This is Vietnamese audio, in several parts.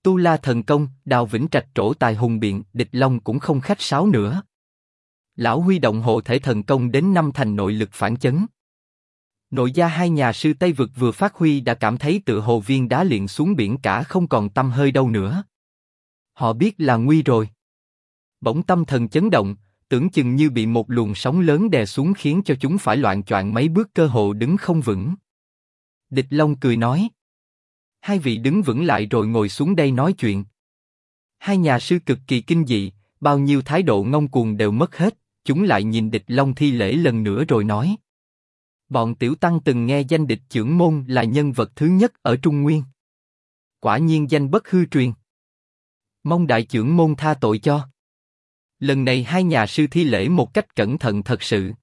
Tu La thần công, Đào Vĩnh Trạch trổ tài hùng biện, Địch Long cũng không khách sáo nữa. Lão huy động hộ thể thần công đến 5 thành nội lực phản chấn. Nội gia hai nhà sư Tây Vực vừa phát huy đã cảm thấy tựa hồ viên đá liền xuống biển cả không còn tăm hơi đâu nữa. Họ biết là nguy rồi. Bỗng tâm thần chấn động, tưởng chừng như bị một luồng sóng lớn đè xuống khiến cho chúng phải loạng choạng mấy bước cơ hồ đứng không vững. Địch Long cười nói. Hai vị đứng vững lại rồi ngồi xuống đây nói chuyện. Hai nhà sư cực kỳ kinh dị, bao nhiêu thái độ ngông cuồng đều mất hết, chúng lại nhìn Địch Long thi lễ lần nữa rồi nói. Bọn tiểu tăng từng nghe danh Địch Chưởng Môn là nhân vật thứ nhất ở Trung Nguyên. Quả nhiên danh bất hư truyền. Mong đại chưởng môn tha tội cho. Lần này hai nhà sư thi lễ một cách cẩn thận thật sự.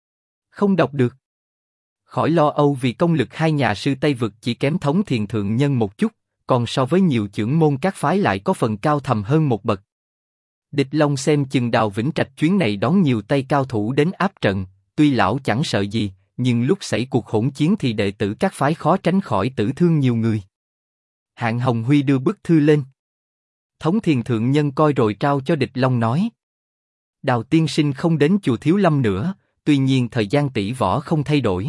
Không đọc được. Khỏi lo âu vì công lực hai nhà sư Tây Vực chỉ kém Thống Thiền thượng nhân một chút, còn so với nhiều chưởng môn các phái lại có phần cao thầm hơn một bậc. Địch Long xem chừng Đào Vĩnh Trạch chuyến này đón nhiều tay cao thủ đến áp trận, tuy lão chẳng sợ gì, nhưng lúc xảy cuộc hỗn chiến thì đệ tử các phái khó tránh khỏi tử thương nhiều người. Hạng Hồng Huy đưa bức thư lên. Thống Thiền thượng nhân coi rồi trao cho Địch Long nói. Đào tiên sinh không đến chùa Thiếu Lâm nữa, tuy nhiên thời gian tỷ võ không thay đổi.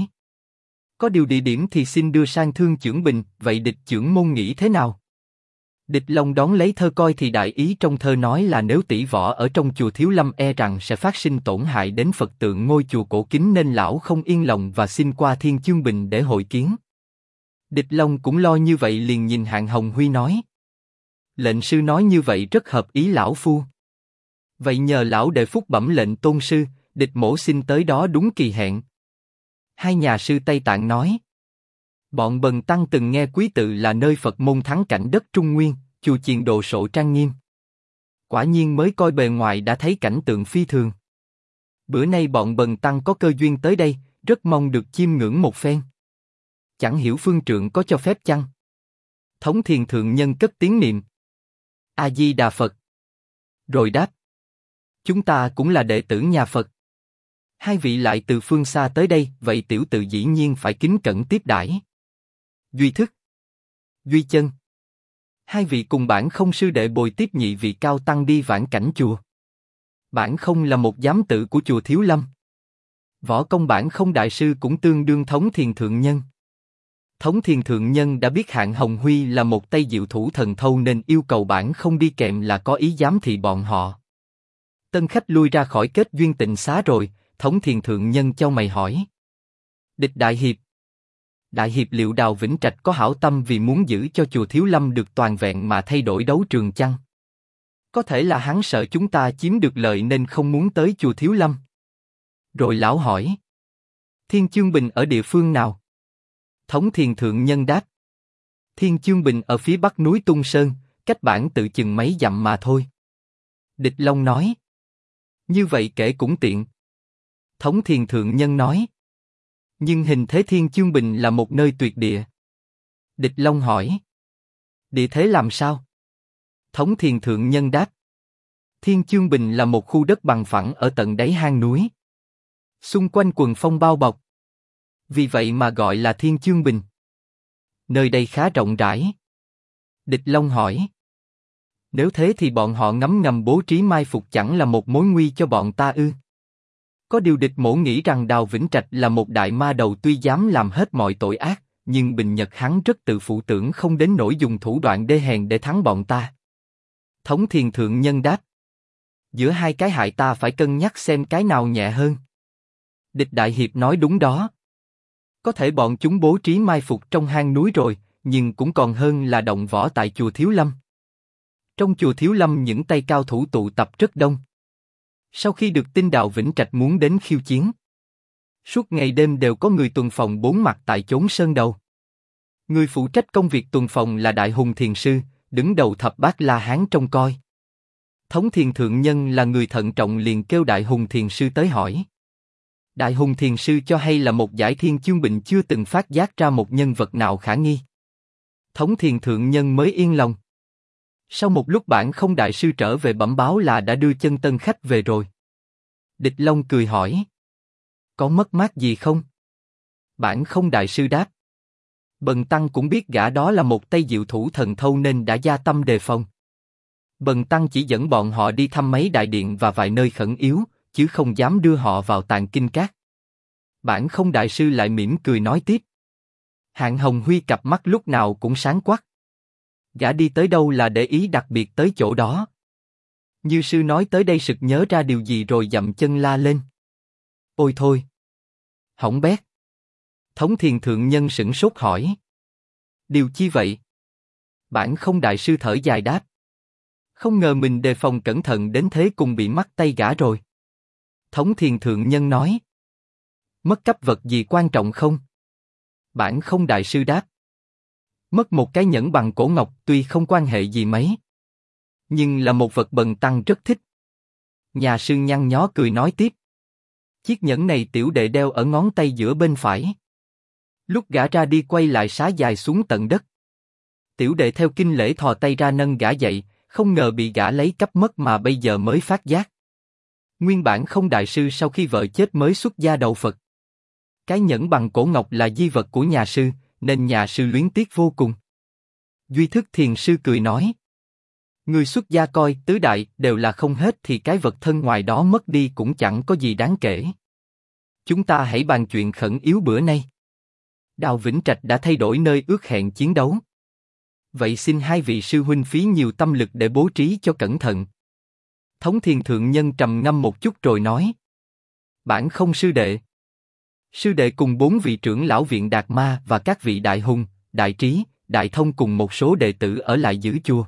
Có điều địa điểm thì xin đưa sang Thương Chưởng Bình, vậy Địch Chưởng Môn nghĩ thế nào? Địch Long đón lấy thơ coi thì đại ý trong thơ nói là nếu tỷ võ ở trong chùa Thiếu Lâm e rằng sẽ phát sinh tổn hại đến Phật tượng ngôi chùa cổ kính nên lão không yên lòng và xin qua Thiên Chương Bình để hội kiến. Địch Long cũng lo như vậy liền nhìn Hạng Hồng Huy nói. Lệnh sư nói như vậy rất hợp ý lão phu. Vậy nhờ lão đệ phúc bẩm lệnh tôn sư, Địch mỗ xin tới đó đúng kỳ hẹn. Hai nhà sư Tây Tạng nói. Bọn bần tăng từng nghe quý tự là nơi Phật môn thắng cảnh đất Trung Nguyên, chùa chiền đồ sộ trang nghiêm. Quả nhiên mới coi bề ngoài đã thấy cảnh tượng phi thường. Bữa nay bọn bần tăng có cơ duyên tới đây, rất mong được chiêm ngưỡng một phen. Chẳng hiểu phương trượng có cho phép chăng? Thống Thiền thượng nhân cất tiếng niệm. A Di Đà Phật. Rồi đáp. Chúng ta cũng là đệ tử nhà Phật. Hai vị lại từ phương xa tới đây, vậy tiểu tự dĩ nhiên phải kính cẩn tiếp đãi. Duy Thức, Duy Chân, hai vị cùng bản không sư đệ bồi tiếp nhị vị cao tăng đi vãn cảnh chùa. Bản không là một giám tự của chùa Thiếu Lâm. Võ công bản không đại sư cũng tương đương Thống Thiền thượng nhân. Thống Thiền thượng nhân đã biết Hạng Hồng Huy là một tay diệu thủ thần thâu nên yêu cầu bản không đi kèm là có ý giám thị bọn họ. Tân khách lui ra khỏi kết duyên tịnh xá rồi, Thống Thiền thượng nhân chau mày hỏi. Địch đại hiệp. Đại hiệp liệu Đào Vĩnh Trạch có hảo tâm vì muốn giữ cho chùa Thiếu Lâm được toàn vẹn mà thay đổi đấu trường chăng? Có thể là hắn sợ chúng ta chiếm được lợi nên không muốn tới chùa Thiếu Lâm. Rồi lão hỏi. Thiên Chương Bình ở địa phương nào? Thống Thiền thượng nhân đáp. Thiên Chương Bình ở phía bắc núi Tung Sơn, cách bản tự chừng mấy dặm mà thôi. Địch Long nói. Như vậy kể cũng tiện. Thống Thiền thượng nhân nói. Nhưng hình thế Thiên Chương Bình là một nơi tuyệt địa. Địch Long hỏi. Địa thế làm sao? Thống Thiền thượng nhân đáp. Thiên Chương Bình là một khu đất bằng phẳng ở tận đáy hang núi. Xung quanh quần phong bao bọc. Vì vậy mà gọi là Thiên Chương Bình. Nơi đây khá rộng rãi. Địch Long hỏi. Nếu thế thì bọn họ ngấm ngầm bố trí mai phục chẳng là một mối nguy cho bọn ta ư? Có điều Địch mỗ nghĩ rằng Đào Vĩnh Trạch là một đại ma đầu tuy dám làm hết mọi tội ác, nhưng bình nhật hắn rất tự phụ tưởng không đến nỗi dùng thủ đoạn đê hèn để thắng bọn ta. Thống Thiền thượng nhân đáp. Giữa hai cái hại ta phải cân nhắc xem cái nào nhẹ hơn. Địch đại hiệp nói đúng đó. Có thể bọn chúng bố trí mai phục trong hang núi rồi, nhưng cũng còn hơn là động võ tại chùa Thiếu Lâm. Trong chùa Thiếu Lâm những tay cao thủ tụ tập rất đông. Sau khi được tin Đào Vĩnh Trạch muốn đến khiêu chiến, suốt ngày đêm đều có người tuần phòng bốn mặt tại chốn sơn đầu. Người phụ trách công việc tuần phòng là Đại Hùng Thiền Sư, đứng đầu thập bát La Hán trông coi. Thống Thiền thượng nhân là người thận trọng liền kêu Đại Hùng Thiền Sư tới hỏi. Đại Hùng Thiền Sư cho hay là một giải Thiên Chương Bình chưa từng phát giác ra một nhân vật nào khả nghi. Thống Thiền thượng nhân mới yên lòng. Sau một lúc bản không đại sư trở về bẩm báo là đã đưa chân tân khách về rồi. Địch Long cười hỏi. Có mất mát gì không? Bản không đại sư đáp. Bần tăng cũng biết gã đó là một tay diệu thủ thần thâu nên đã gia tâm đề phòng. Bần tăng chỉ dẫn bọn họ đi thăm mấy đại điện và vài nơi khẩn yếu, chứ không dám đưa họ vào Tàng Kinh Các. Bản Không đại sư lại mỉm cười nói tiếp. Hạng Hồng Huy cặp mắt lúc nào cũng sáng quắc. Gã đi tới đâu là để ý đặc biệt tới chỗ đó. Như sư nói tới đây sực nhớ ra điều gì rồi dậm chân la lên. Ôi thôi! Hỏng bét! Thống Thiền Thượng Nhân sửng sốt hỏi. Điều chi vậy? Bản Không đại sư thở dài đáp. Không ngờ mình đề phòng cẩn thận đến thế cùng bị mắc tay gã rồi. Thống Thiền Thượng Nhân nói. Mất cắp vật gì quan trọng không? Bản Không đại sư đáp. Mất một cái nhẫn bằng cổ ngọc tuy không quan hệ gì mấy, nhưng là một vật bần tăng rất thích. Nhà sư nhăn nhó cười nói tiếp. Chiếc nhẫn này tiểu đệ đeo ở ngón tay giữa bên phải. Lúc gã ra đi quay lại xá dài xuống tận đất. Tiểu đệ theo kinh lễ thò tay ra nâng gã dậy, không ngờ bị gã lấy cắp mất mà bây giờ mới phát giác. Nguyên bản Không đại sư sau khi vợ chết mới xuất gia đầu Phật. Cái nhẫn bằng cổ ngọc là di vật của nhà sư, nên nhà sư luyến tiếc vô cùng. Duy Thức Thiền sư cười nói. Người xuất gia coi tứ đại đều là không hết thì cái vật thân ngoài đó mất đi cũng chẳng có gì đáng kể. Chúng ta hãy bàn chuyện khẩn yếu bữa nay. Đào Vĩnh Trạch đã thay đổi nơi ước hẹn chiến đấu. Vậy xin hai vị sư huynh phí nhiều tâm lực để bố trí cho cẩn thận. Thống Thiền Thượng Nhân trầm ngâm một chút rồi nói. Bản Không sư đệ. Sư đệ cùng 4 vị trưởng lão viện Đạt Ma và các vị đại hùng, đại trí, đại thông cùng một số đệ tử ở lại giữ chùa.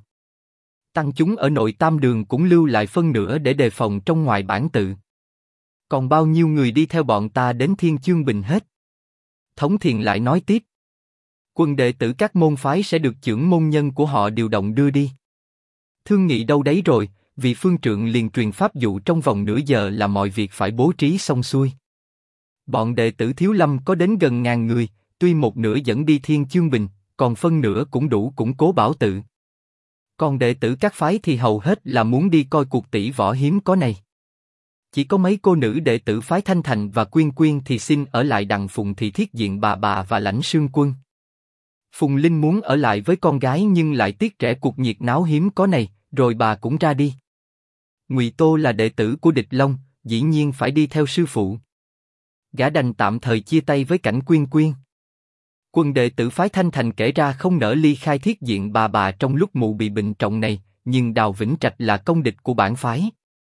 Tăng chúng ở nội tam đường cũng lưu lại phân nửa để đề phòng trong ngoài bản tự. Còn bao nhiêu người đi theo bọn ta đến Thiên Chương Bình hết? Thống Thiền lại nói tiếp. Quân đệ tử các môn phái sẽ được chưởng môn nhân của họ điều động đưa đi. Thương nghị đâu đấy rồi, vị phương trượng liền truyền pháp dụ trong vòng nửa giờ là mọi việc phải bố trí xong xuôi. Bọn đệ tử Thiếu Lâm có đến gần 1000 người, tuy một nửa dẫn đi Thiên Chương Bình, còn phân nửa cũng đủ củng cố bảo tự. Còn đệ tử các phái thì hầu hết là muốn đi coi cuộc tỷ võ hiếm có này. Chỉ có mấy cô nữ đệ tử phái Thanh Thành và Quyên Quyên thì xin ở lại đặng phụng thị thiết diện bà và lãnh sương quân. Phùng Linh muốn ở lại với con gái nhưng lại tiếc rẻ cuộc nhiệt náo hiếm có này, rồi bà cũng ra đi. Ngụy Tô là đệ tử của Địch Long, dĩ nhiên phải đi theo sư phụ. Gã đành tạm thời chia tay với cảnh Quyên Quyên. Quân đệ tử phái Thanh Thành kể ra không nỡ ly khai thiết diện bà trong lúc mụ bị bệnh trọng này, nhưng Đào Vĩnh Trạch là công địch của bản phái.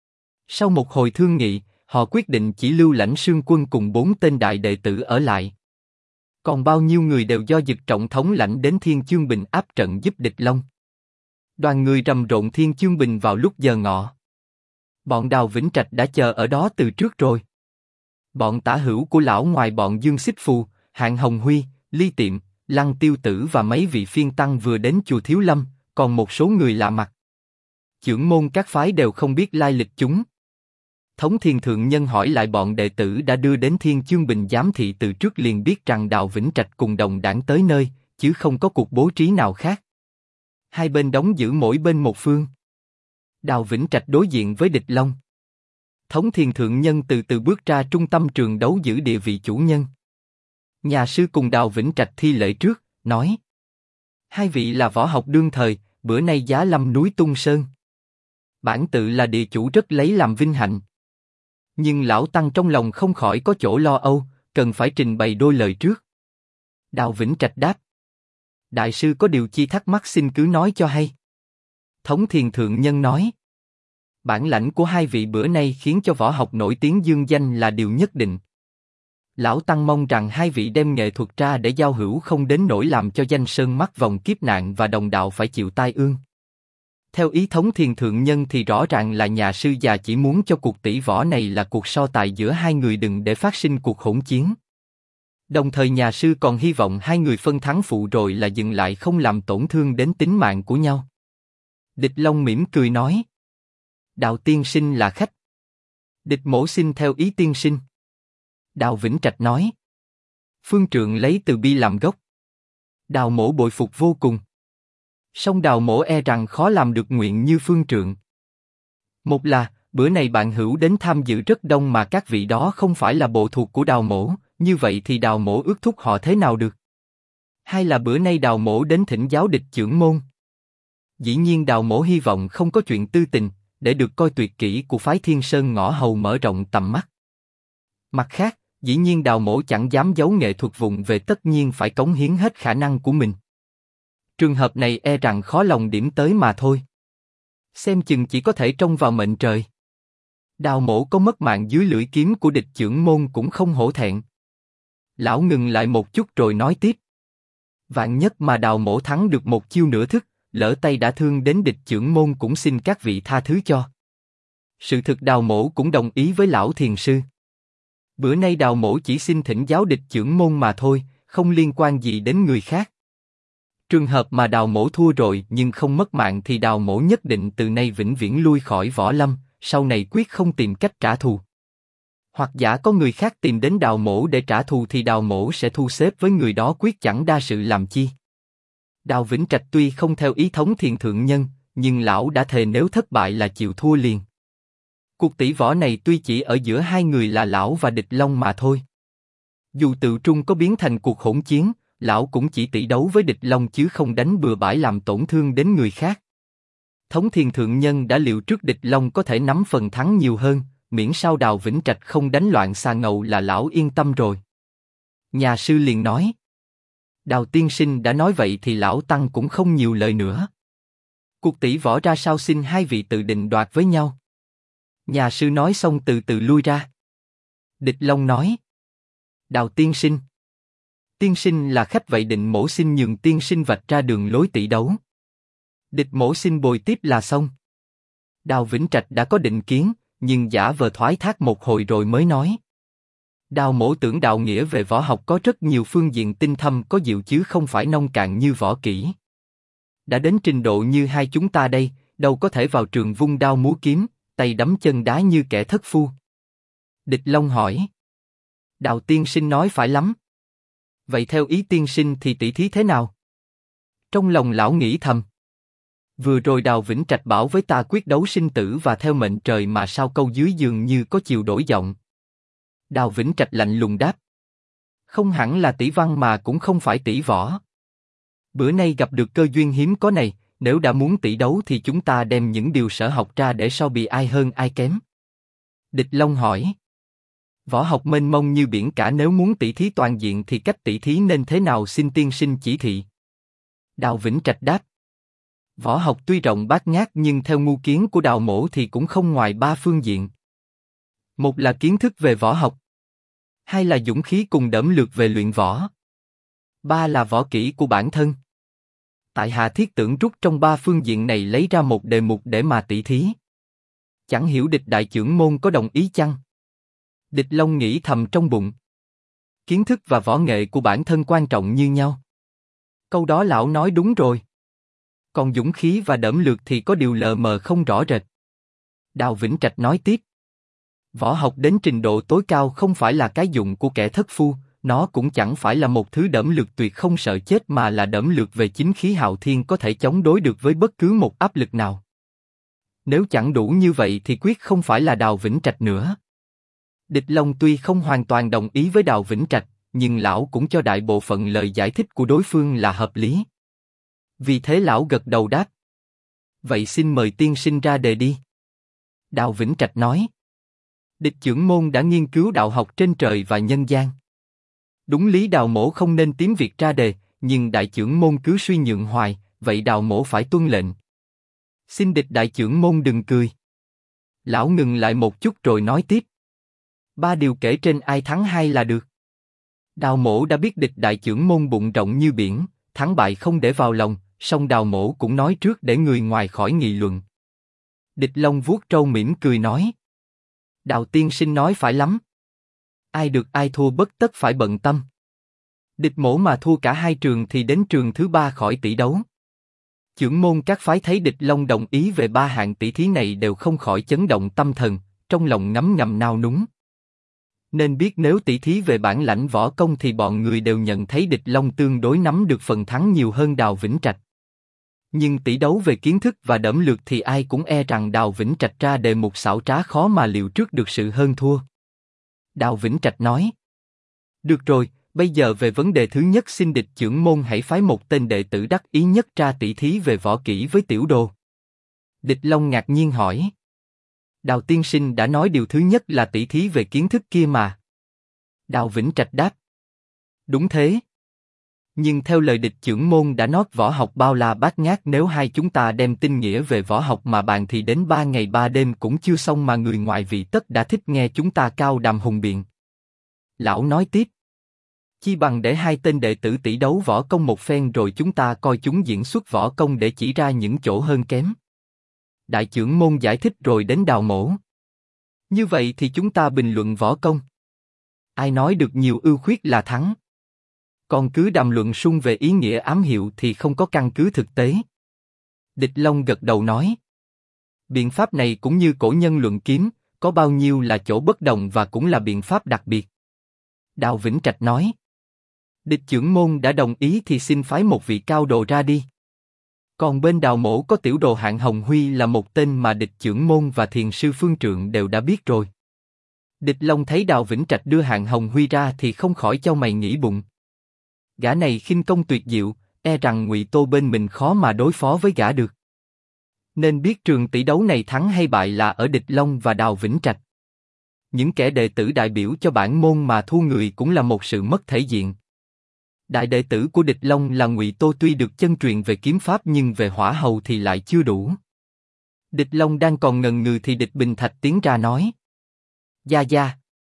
Sau một hồi thương nghị, họ quyết định chỉ lưu lãnh sương quân cùng 4 tên đại đệ tử ở lại. Còn bao nhiêu người đều do Dực Trọng thống lãnh đến Thiên Chương Bình áp trận giúp Địch Long. Đoàn người rầm rộ Thiên Chương Bình vào lúc giờ ngọ. Bọn Đào Vĩnh Trạch đã chờ ở đó từ trước rồi. Bọn tả hữu của lão ngoài bọn Dương Xích Phù, Hạng Hồng Huy, Ly Tiệm, Lăng Tiêu Tử và mấy vị phiên tăng vừa đến chùa Thiếu Lâm, còn một số người lạ mặt. Chưởng môn các phái đều không biết lai lịch chúng. Thống Thiền Thượng Nhân hỏi lại bọn đệ tử đã đưa đến Thiên Chương Bình giám thị từ trước liền biết rằng Đào Vĩnh Trạch cùng đồng đảng tới nơi, chứ không có cuộc bố trí nào khác. Hai bên đóng giữ mỗi bên một phương. Đào Vĩnh Trạch đối diện với Địch Long. Thống Thiền Thượng Nhân từ từ bước ra trung tâm trường đấu giữ địa vị chủ nhân. Nhà sư cùng Đào Vĩnh Trạch thi lễ trước, nói. Hai vị là võ học đương thời, bữa nay giá lâm núi Tung Sơn. Bản tự là địa chủ rất lấy làm vinh hạnh. Nhưng lão tăng trong lòng không khỏi có chỗ lo âu, cần phải trình bày đôi lời trước. Đào Vĩnh Trạch đáp. Đại sư có điều chi thắc mắc xin cứ nói cho hay. Thống Thiền Thượng Nhân nói. Bản lãnh của hai vị bữa nay khiến cho võ học nổi tiếng dương danh là điều nhất định. Lão tăng mong rằng hai vị đem nghệ thuật ra để giao hữu không đến nỗi làm cho danh sơn mắc vòng kiếp nạn và đồng đạo phải chịu tai ương. Theo ý Thống Thiền Thượng Nhân thì rõ ràng là nhà sư già chỉ muốn cho cuộc tỷ võ này là cuộc so tài giữa hai người đừng để phát sinh cuộc hỗn chiến. Đồng thời nhà sư còn hy vọng hai người phân thắng phụ rồi là dừng lại không làm tổn thương đến tính mạng của nhau. Địch Long mỉm cười nói. Đào tiên sinh là khách. Địch mổ xin theo ý tiên sinh. Đào Vĩnh Trạch nói. Phương trượng lấy từ bi làm gốc. Đào mổ bội phục vô cùng. Song Đào mổ e rằng khó làm được nguyện như phương trượng. Một là, bữa này bạn hữu đến tham dự rất đông mà các vị đó không phải là bộ thuộc của Đào mổ, như vậy thì Đào mổ ước thúc họ thế nào được? Hay là bữa nay Đào Mỗ đến thỉnh giáo Địch trưởng môn? Dĩ nhiên Đào Mỗ hy vọng không có chuyện tư tình, để được coi tuyệt kỹ của phái Thiên Sơn Ngõ Hầu mở rộng tầm mắt. Mặt khác, dĩ nhiên Đào Mỗ chẳng dám giấu nghệ thuật vụng về, tất nhiên phải cống hiến hết khả năng của mình. Trường hợp này e rằng khó lòng điểm tới mà thôi. Xem chừng chỉ có thể trông vào mệnh trời. Đào Mỗ có mất mạng dưới lưỡi kiếm của Địch trưởng môn cũng không hổ thẹn. Lão ngừng lại một chút rồi nói tiếp. Vạn nhất mà Đào Mỗ thắng được một chiêu nửa thức, lỡ tay đã thương đến Địch trưởng môn cũng xin các vị tha thứ cho. Sự thực Đào Mỗ cũng đồng ý với lão thiền sư. Bữa nay Đào Mỗ chỉ xin thỉnh giáo Địch trưởng môn mà thôi, không liên quan gì đến người khác. Trường hợp mà Đào Mỗ thua rồi nhưng không mất mạng thì Đào Mỗ nhất định từ nay vĩnh viễn lui khỏi võ lâm, sau này quyết không tìm cách trả thù. Hoặc giả có người khác tìm đến Đào Mỗ để trả thù thì Đào Mỗ sẽ thu xếp với người đó, quyết chẳng đa sự làm chi. Đào Vĩnh Trạch tuy không theo ý thống thiền thượng nhân, nhưng lão đã thề nếu thất bại là chịu thua liền. Cuộc tỷ võ này tuy chỉ ở giữa hai người là lão và Địch Long mà thôi. Dù tự trung có biến thành cuộc hỗn chiến, lão cũng chỉ tỷ đấu với Địch Long chứ không đánh bừa bãi làm tổn thương đến người khác. Thống thiền thượng nhân đã liệu trước Địch Long có thể nắm phần thắng nhiều hơn, miễn sao Đào Vĩnh Trạch không đánh loạn xà ngầu là lão yên tâm rồi. Nhà sư liền nói. Đào tiên sinh đã nói vậy thì lão tăng cũng không nhiều lời nữa. Cuộc tỷ võ ra sao xin hai vị tự định đoạt với nhau. Nhà sư nói xong từ từ lui ra. Địch Long nói. Đào tiên sinh. Tiên sinh là khách vậy định mỗ xin nhường tiên sinh vạch ra đường lối tỷ đấu. Địch mỗ xin bồi tiếp là xong. Đào Vĩnh Trạch đã có định kiến, nhưng giả vờ thoái thác một hồi rồi mới nói. Đào mỗ tưởng đạo nghĩa về võ học có rất nhiều phương diện tinh thâm có diệu chứ không phải nông cạn như võ kỹ. Đã đến trình độ như hai chúng ta đây, đâu có thể vào trường vung đao múa kiếm, tay đấm chân đá như kẻ thất phu. Địch Long hỏi. Đào tiên sinh nói phải lắm. Vậy theo ý tiên sinh thì tỷ thí thế nào? Trong lòng lão nghĩ thầm. Vừa rồi Đào Vĩnh Trạch bảo với ta quyết đấu sinh tử và theo mệnh trời mà sao câu dưới dường như có chiều đổi giọng. Đào Vĩnh Trạch lạnh lùng đáp. Không hẳn là tỷ văn mà cũng không phải tỷ võ. Bữa nay gặp được cơ duyên hiếm có này, nếu đã muốn tỷ đấu thì chúng ta đem những điều sở học ra để so bì ai hơn ai kém. Địch Long hỏi. Võ học mênh mông như biển cả, nếu muốn tỷ thí toàn diện thì cách tỷ thí nên thế nào xin tiên sinh chỉ thị. Đào Vĩnh Trạch đáp. Võ học tuy rộng bát ngát nhưng theo ngu kiến của Đào mỗ thì cũng không ngoài ba phương diện. Một là kiến thức về võ học. Hai là dũng khí cùng đẫm lược về luyện võ. Ba là võ kỹ của bản thân. Tại hạ thiết tưởng rút trong ba phương diện này lấy ra một đề mục để mà tỷ thí. Chẳng hiểu Địch đại trưởng môn có đồng ý chăng? Địch Long nghĩ thầm trong bụng. Kiến thức và võ nghệ của bản thân quan trọng như nhau. Câu đó lão nói đúng rồi. Còn dũng khí và đẫm lược thì có điều lờ mờ không rõ rệt. Đào Vĩnh Trạch nói tiếp. Võ học đến trình độ tối cao không phải là cái dụng của kẻ thất phu, nó cũng chẳng phải là một thứ đẫm lược tuyệt không sợ chết mà là đẫm lược về chính khí hạo thiên có thể chống đối được với bất cứ một áp lực nào. Nếu chẳng đủ như vậy thì quyết không phải là Đào Vĩnh Trạch nữa. Địch Long tuy không hoàn toàn đồng ý với Đào Vĩnh Trạch, nhưng lão cũng cho đại bộ phận lời giải thích của đối phương là hợp lý. Vì thế lão gật đầu đáp. Vậy xin mời tiên sinh ra đề đi. Đào Vĩnh Trạch nói. Địch trưởng môn đã nghiên cứu đạo học trên trời và nhân gian. Đúng lý Đào mỗ không nên tím việc ra đề, nhưng đại trưởng môn cứ suy nhượng hoài, vậy Đào mỗ phải tuân lệnh. Xin Địch đại trưởng môn đừng cười. Lão ngừng lại một chút rồi nói tiếp. Ba điều kể trên ai thắng hai là được. Đào mỗ đã biết Địch đại trưởng môn bụng rộng như biển, thắng bại không để vào lòng, song Đào mỗ cũng nói trước để người ngoài khỏi nghị luận. Địch Long vuốt râu mỉm cười nói. Đào tiên sinh nói phải lắm. Ai được ai thua bất tất phải bận tâm. Địch mỗ mà thua cả hai trường thì đến trường thứ ba khỏi tỷ đấu. Chưởng môn các phái thấy Địch Long đồng ý về ba hạng tỷ thí này đều không khỏi chấn động tâm thần, trong lòng ngấm ngầm nao núng. Nên biết nếu tỷ thí về bản lãnh võ công thì bọn người đều nhận thấy Địch Long tương đối nắm được phần thắng nhiều hơn Đào Vĩnh Trạch. Nhưng tỷ đấu về kiến thức và đẫm lược thì ai cũng e rằng Đào Vĩnh Trạch ra đề mục xảo trá khó mà liệu trước được sự hơn thua. Đào Vĩnh Trạch nói. Được rồi, Bây giờ về vấn đề thứ nhất, xin địch chưởng môn hãy phái một tên đệ tử đắc ý nhất ra tỷ thí về võ kỹ với tiểu đồ. Địch Long ngạc nhiên hỏi. Đào tiên sinh đã nói điều thứ nhất là tỷ thí về kiến thức kia mà. Đào Vĩnh Trạch đáp. Đúng thế. Nhưng theo lời địch chưởng môn đã nói võ học bao la bát ngát, nếu hai chúng ta đem tinh nghĩa về võ học mà bàn thì đến 3 ngày 3 đêm cũng chưa xong mà người ngoại vị tất đã thích nghe chúng ta cao đàm hùng biện. Lão nói tiếp. Chi bằng để hai tên đệ tử tỷ đấu võ công một phen rồi chúng ta coi chúng diễn xuất võ công để chỉ ra những chỗ hơn kém. Đại chưởng môn giải thích rồi đến đào mổ. Như vậy thì chúng ta bình luận võ công. Ai nói được nhiều ưu khuyết là thắng. Còn cứ đàm luận sung về ý nghĩa ám hiệu thì không có căn cứ thực tế. Địch Long gật đầu nói. Biện pháp này cũng như cổ nhân luận kiếm, có bao nhiêu là chỗ bất đồng và cũng là biện pháp đặc biệt. Đào Vĩnh Trạch nói. Địch chưởng môn đã đồng ý thì xin phái một vị cao đồ ra đi. Còn bên đào mổ có tiểu đồ Hạng Hồng Huy là một tên mà địch chưởng môn và thiền sư Phương Trượng đều đã biết rồi. Địch Long thấy Đào Vĩnh Trạch đưa Hạng Hồng Huy ra thì không khỏi chau mày nghĩ bụng. Gã này khinh công tuyệt diệu, e rằng Ngụy Tô bên mình khó mà đối phó với gã được. Nên biết trường tỷ đấu này thắng hay bại là ở Địch Long và Đào Vĩnh Trạch. Những kẻ đệ tử đại biểu cho bản môn mà thua người cũng là một sự mất thể diện. Đại đệ tử của Địch Long là Ngụy Tô tuy được chân truyền về kiếm pháp nhưng về hỏa hầu thì lại chưa đủ. Địch Long đang còn ngần ngừ thì Địch Bình Thạch tiến ra nói. Gia Gia.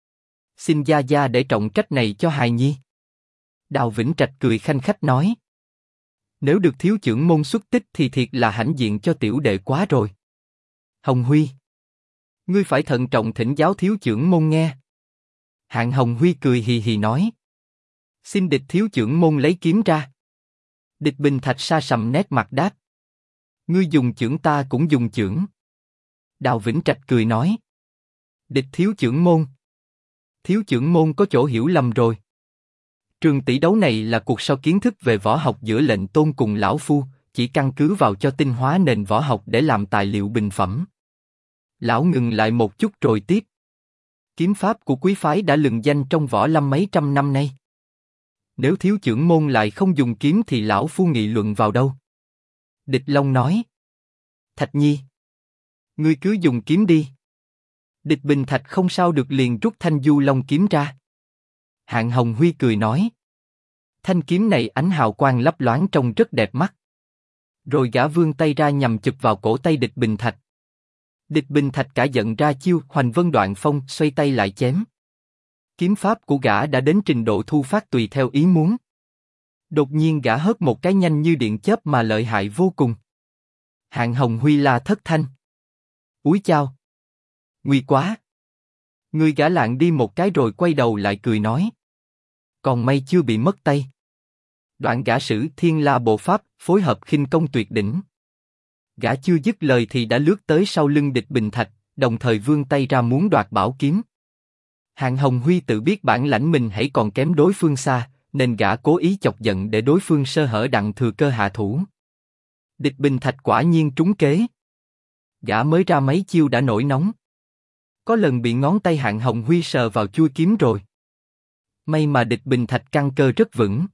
Xin Gia Gia để trọng trách này cho hài nhi. Đào Vĩnh Trạch cười khanh khách nói. Nếu được thiếu chưởng môn xuất tích thì thiệt là hãnh diện cho tiểu đệ quá rồi. Hồng Huy. Ngươi phải thận trọng thỉnh giáo thiếu chưởng môn nghe. Hạng Hồng Huy cười hì hì nói. Xin địch thiếu chưởng môn lấy kiếm ra. Địch Bình Thạch sa sầm nét mặt đáp. Ngươi dùng chưởng ta cũng dùng chưởng. Đào Vĩnh Trạch cười nói. Địch thiếu chưởng môn. Thiếu chưởng môn có chỗ hiểu lầm rồi. Trường tỷ đấu này là cuộc so kiến thức về võ học giữa lệnh tôn cùng lão phu, chỉ căn cứ vào cho tinh hóa nền võ học để làm tài liệu bình phẩm. Lão ngừng lại một chút rồi tiếp. Kiếm pháp của quý phái đã lừng danh trong võ lâm mấy trăm năm nay. Nếu thiếu chưởng môn lại không dùng kiếm thì lão phu nghị luận vào đâu? Địch Long nói. Thạch Nhi. Ngươi cứ dùng kiếm đi. Địch Bình Thạch không sao được liền rút thanh du long kiếm ra. Hạng Hồng Huy cười nói. Thanh kiếm này ánh hào quang lấp loáng trông rất đẹp mắt. Rồi gã vươn tay ra nhằm chụp vào cổ tay Địch Bình Thạch. Địch Bình Thạch cả giận ra chiêu Hoành Vân Đoạn Phong, xoay tay lại chém. Kiếm pháp của gã đã đến trình độ thu phát tùy theo ý muốn. Đột nhiên gã hất một cái nhanh như điện chớp mà lợi hại vô cùng. Hạng Hồng Huy la thất thanh. Úi chao! Nguy quá! Người gã lạng đi một cái rồi quay đầu lại cười nói. Còn may chưa bị mất tay. Đoạn gã sử Thiên La Bộ Pháp, phối hợp khinh công tuyệt đỉnh. Gã chưa dứt lời thì đã lướt tới sau lưng Địch Bình Thạch, đồng thời vươn tay ra muốn đoạt bảo kiếm. Hạng Hồng Huy tự biết bản lãnh mình hãy còn kém đối phương xa, nên gã cố ý chọc giận để đối phương sơ hở đặng thừa cơ hạ thủ. Địch Bình Thạch quả nhiên trúng kế. Gã mới ra mấy chiêu đã nổi nóng. Có lần bị ngón tay Hạng Hồng Huy sờ vào chuôi kiếm rồi. May mà Địch Bình Thạch căn cơ rất vững.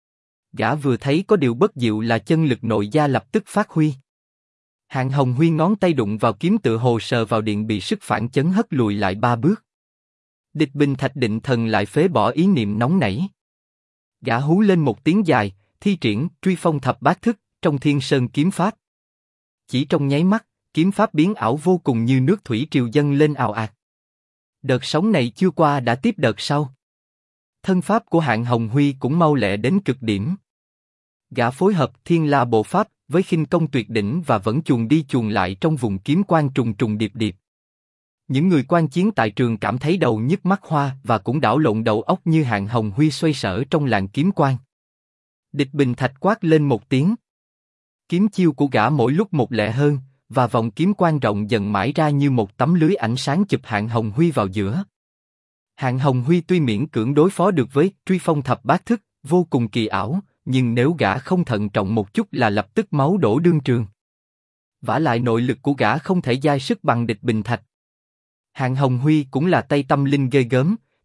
Gã vừa thấy có điều bất diệu là chân lực nội gia lập tức phát huy. Hạng Hồng Huy ngón tay đụng vào kiếm tựa hồ sờ vào điện bị sức phản chấn hất lùi lại 3 bước. Địch Bình Thạch định thần lại phế bỏ ý niệm nóng nảy. Gã hú lên một tiếng dài, thi triển Truy Phong Thập Bát Thức trong Thiên Sơn kiếm pháp. Chỉ trong nháy mắt, kiếm pháp biến ảo vô cùng như nước thủy triều dâng lên ào ạt. Đợt sóng này chưa qua đã tiếp đợt sau. Thân pháp của Hạng Hồng Huy cũng mau lẹ đến cực điểm. Gã phối hợp Thiên La Bộ Pháp với khinh công tuyệt đỉnh và vẫn chuồn đi chuồn lại trong vùng kiếm quang trùng trùng điệp điệp. Những người quan chiến tại trường cảm thấy đầu nhức mắt hoa và cũng đảo lộn đầu óc như Hạng Hồng Huy xoay sở trong làn kiếm quang. Địch Bình Thạch quát lên một tiếng. Kiếm chiêu của gã mỗi lúc một lẹ hơn, và vòng kiếm quang rộng dần mãi ra như một tấm lưới ánh sáng chụp Hạng Hồng Huy vào giữa. Hạng Hồng Huy tuy miễn cưỡng đối phó được với Truy Phong Thập Bát Thức, vô cùng kỳ ảo, nhưng nếu gã không thận trọng một chút là lập tức máu đổ đương trường. Vả lại nội lực của gã không thể dai sức bằng Địch Bình Thạch. Hạng Hồng Huy cũng là tay tâm linh ghê gớm,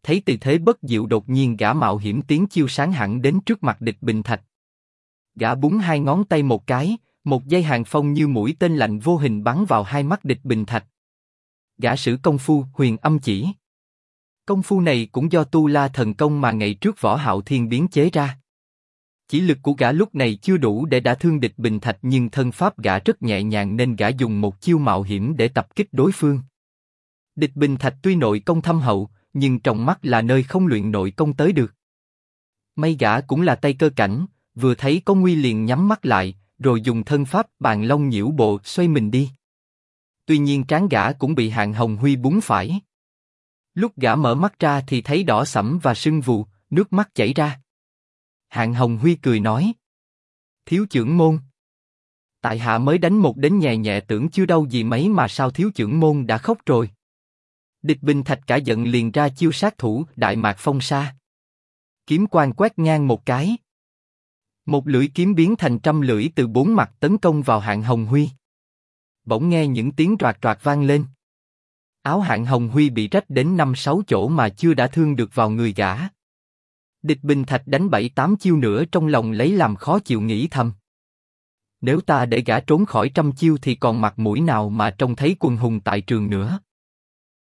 thấy tình thế bất diệu đột nhiên gã mạo hiểm tiến chiêu sáng hẳn đến trước mặt Địch Bình Thạch. Gã búng hai ngón tay một cái, một dây hàng phong như mũi tên lạnh vô hình bắn vào hai mắt Địch Bình Thạch. Gã sử công phu Huyền Âm Chỉ. Công phu này cũng do tu la thần công mà ngày trước Võ Hạo Thiên biến chế ra. Chỉ lực của gã lúc này chưa đủ để đả thương Địch Bình Thạch, nhưng thân pháp gã rất nhẹ nhàng nên gã dùng một chiêu mạo hiểm để tập kích đối phương. Địch Bình Thạch tuy nội công thâm hậu, nhưng trong mắt là nơi không luyện nội công tới được. May gã cũng là tay cơ cảnh, vừa thấy có nguy liền nhắm mắt lại, rồi dùng thân pháp Bàn Long Nhiễu Bộ xoay mình đi. Tuy nhiên trán gã cũng bị Hạng Hồng Huy búng phải. Lúc gã mở mắt ra thì thấy đỏ sẫm và sưng vù, nước mắt chảy ra. Hạng Hồng Huy cười nói: thiếu chưởng môn, tại hạ mới đánh một đến nhẹ nhẹ tưởng chưa đau gì mấy mà sao thiếu chưởng môn đã khóc rồi. Địch Bình Thạch cả giận liền ra chiêu sát thủ Đại Mạc Phong Sa. Kiếm quang quét ngang một cái. Một lưỡi kiếm biến thành trăm lưỡi từ bốn mặt tấn công vào Hạng Hồng Huy. Bỗng nghe những tiếng roạt roạt vang lên. Áo Hạng Hồng Huy bị rách đến 5-6 chỗ mà chưa đã thương được vào người gã. Địch Bình Thạch đánh 7-8 chiêu nữa trong lòng lấy làm khó chịu, nghĩ thầm: nếu ta để gã trốn khỏi trăm chiêu thì còn mặt mũi nào mà trông thấy quần hùng tại trường nữa.